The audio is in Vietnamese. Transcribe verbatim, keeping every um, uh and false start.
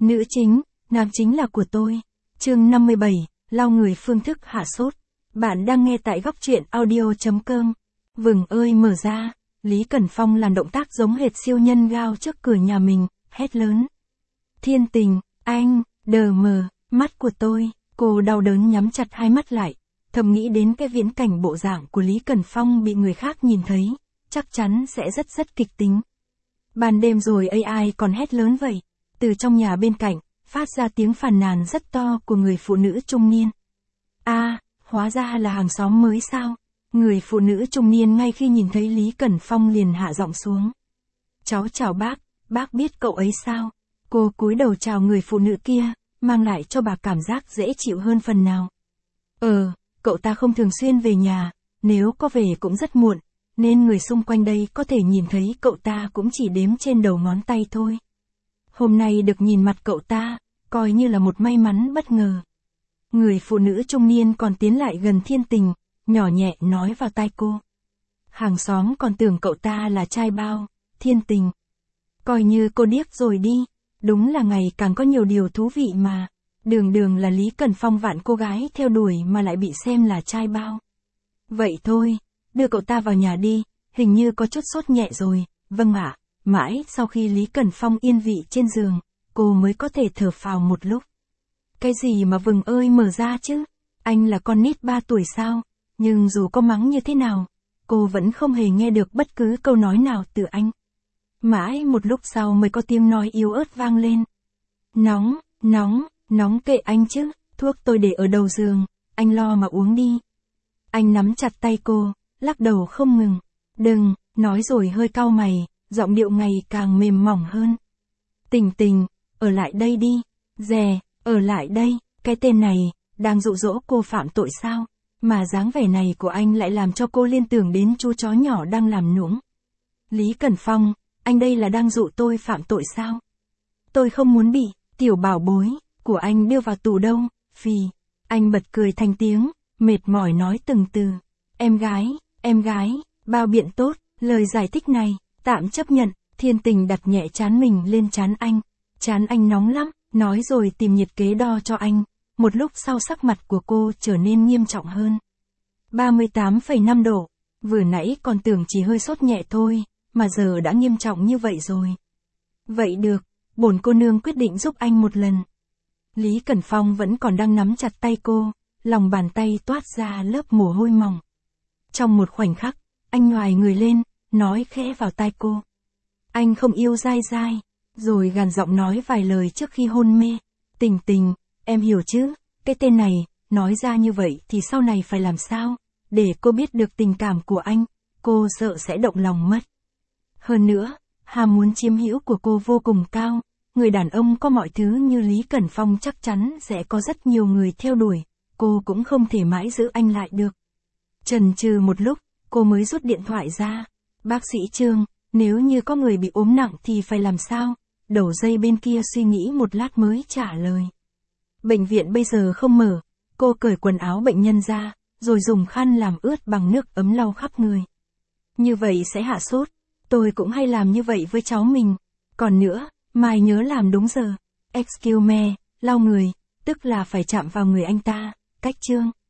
Nữ chính, nam chính là của tôi. Chương năm mươi bảy, lau người phương thức hạ sốt. Bạn đang nghe tại góc truyện audio chấm com. Vừng ơi mở ra, Lý Cẩn Phong làm động tác giống hệt siêu nhân gao trước cửa nhà mình, hét lớn. Thiên Tình, anh, đờ mờ, mắt của tôi, cô đau đớn nhắm chặt hai mắt lại, thầm nghĩ đến cái viễn cảnh bộ dạng của Lý Cẩn Phong bị người khác nhìn thấy, chắc chắn sẽ rất rất kịch tính. Ban đêm rồi a i còn hét lớn vậy, từ trong nhà bên cạnh, phát ra tiếng phàn nàn rất to của người phụ nữ trung niên. A, à, hóa ra là hàng xóm mới sao? Người phụ nữ trung niên ngay khi nhìn thấy Lý Cẩn Phong liền hạ giọng xuống. Cháu chào bác, bác biết cậu ấy sao? Cô cúi đầu chào người phụ nữ kia, mang lại cho bà cảm giác dễ chịu hơn phần nào. Ờ, cậu ta không thường xuyên về nhà, nếu có về cũng rất muộn, nên người xung quanh đây có thể nhìn thấy cậu ta cũng chỉ đếm trên đầu ngón tay thôi. Hôm nay được nhìn mặt cậu ta, coi như là một may mắn bất ngờ. Người phụ nữ trung niên còn tiến lại gần Thiên Tình, nhỏ nhẹ nói vào tai cô. Hàng xóm còn tưởng cậu ta là trai bao, Thiên Tình. Coi như cô điếc rồi đi, đúng là ngày càng có nhiều điều thú vị mà. Đường đường là Lý Cẩn Phong vạn cô gái theo đuổi mà lại bị xem là trai bao. Vậy thôi, đưa cậu ta vào nhà đi, hình như có chút sốt nhẹ rồi, vâng ạ. Mãi sau khi Lý Cẩn Phong yên vị trên giường, cô mới có thể thở phào một lúc. Cái gì mà vừng ơi mở ra chứ? Anh là con nít ba tuổi sao? Nhưng dù có mắng như thế nào, cô vẫn không hề nghe được bất cứ câu nói nào từ anh. Mãi một lúc sau mới có tiếng nói yếu ớt vang lên. Nóng, nóng, nóng kệ anh chứ, thuốc tôi để ở đầu giường, anh lo mà uống đi. Anh nắm chặt tay cô, lắc đầu không ngừng. Đừng, nói rồi hơi cau mày, giọng điệu ngày càng mềm mỏng hơn. Tình Tình, ở lại đây đi. Dè, ở lại đây, cái tên này, đang dụ dỗ cô phạm tội sao? Mà dáng vẻ này của anh lại làm cho cô liên tưởng đến chú chó nhỏ đang làm nũng. Lý Cẩn Phong, anh đây là đang dụ tôi phạm tội sao? Tôi không muốn bị, tiểu bảo bối, của anh đưa vào tù đâu, phì. Anh bật cười thành tiếng, mệt mỏi nói từng từ. Em gái, em gái, bao biện tốt, lời giải thích này, tạm chấp nhận. Thiên Tình đặt nhẹ trán mình lên trán anh. Trán anh nóng lắm, nói rồi tìm nhiệt kế đo cho anh. Một lúc sau sắc mặt của cô trở nên nghiêm trọng hơn. ba mươi tám phẩy năm độ, vừa nãy còn tưởng chỉ hơi sốt nhẹ thôi, mà giờ đã nghiêm trọng như vậy rồi. Vậy được, bổn cô nương quyết định giúp anh một lần. Lý Cẩn Phong vẫn còn đang nắm chặt tay cô, lòng bàn tay toát ra lớp mồ hôi mỏng. Trong một khoảnh khắc, anh nhoài người lên, nói khẽ vào tai cô. Anh không yêu dai dai, rồi gằn giọng nói vài lời trước khi hôn mê. Tình Tình, em hiểu chứ, cái tên này, nói ra như vậy thì sau này phải làm sao, để cô biết được tình cảm của anh, cô sợ sẽ động lòng mất. Hơn nữa, ham muốn chiếm hữu của cô vô cùng cao, người đàn ông có mọi thứ như Lý Cẩn Phong chắc chắn sẽ có rất nhiều người theo đuổi, cô cũng không thể mãi giữ anh lại được. Chần chừ một lúc, cô mới rút điện thoại ra. Bác sĩ Trương, nếu như có người bị ốm nặng thì phải làm sao? Đầu dây bên kia suy nghĩ một lát mới trả lời. Bệnh viện bây giờ không mở, cô cởi quần áo bệnh nhân ra, rồi dùng khăn làm ướt bằng nước ấm lau khắp người. Như vậy sẽ hạ sốt, tôi cũng hay làm như vậy với cháu mình. Còn nữa, mai nhớ làm đúng giờ. Excuse me, lau người, tức là phải chạm vào người anh ta, cách Trương.